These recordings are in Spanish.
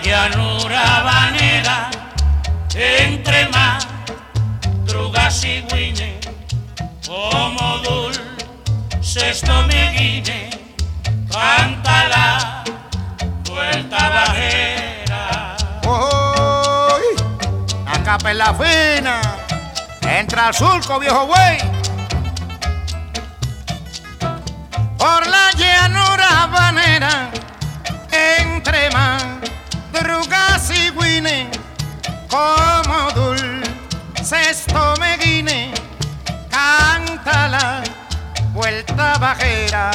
llanura habanera, entre madrugas y guine, como dulces tomeguine, canta la vuelta bajera. ¡Uy! A capela fina, entra al surco, viejo güey. Por la llanura habanera, entre madrugas y guine, como dulces tomeguine, canta la vuelta bajera.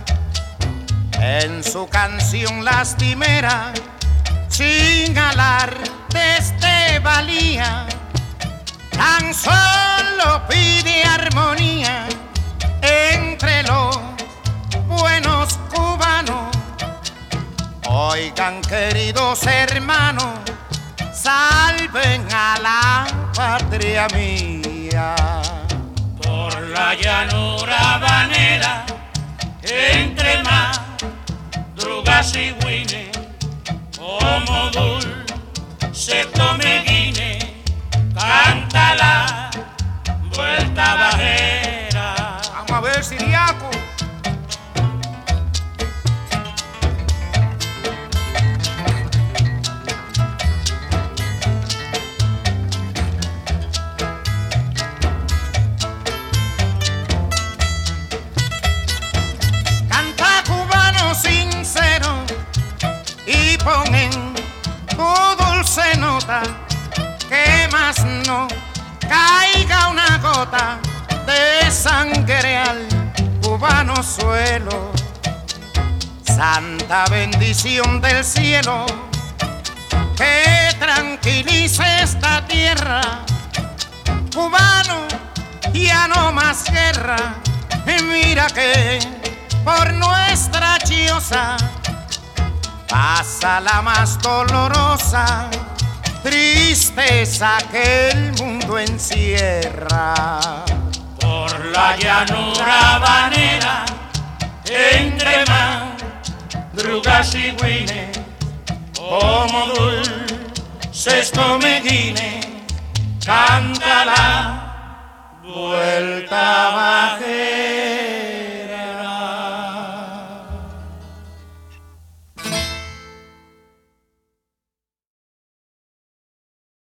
En su canción lastimera, sin alardes de valía, tan solo pide armonía entre los buenos cubanos. Oigan, queridos hermanos, salven a la patria mía. Por la llanura habanera, entre madrugas y guine, como dulce tomeguine, canta la vuelta bajera. Vamos a ver, Siriaco. Ponen tu dulce nota, que más no caiga una gota de sangre al cubano suelo. Santa bendición del cielo, que tranquilice esta tierra. Cubano, ya no más guerra, y mira que por nuestra chiosa pasa la más dolorosa tristeza que el mundo encierra. Por la llanura habanera, entre madrugas y guine, como dulces tomeguine, canta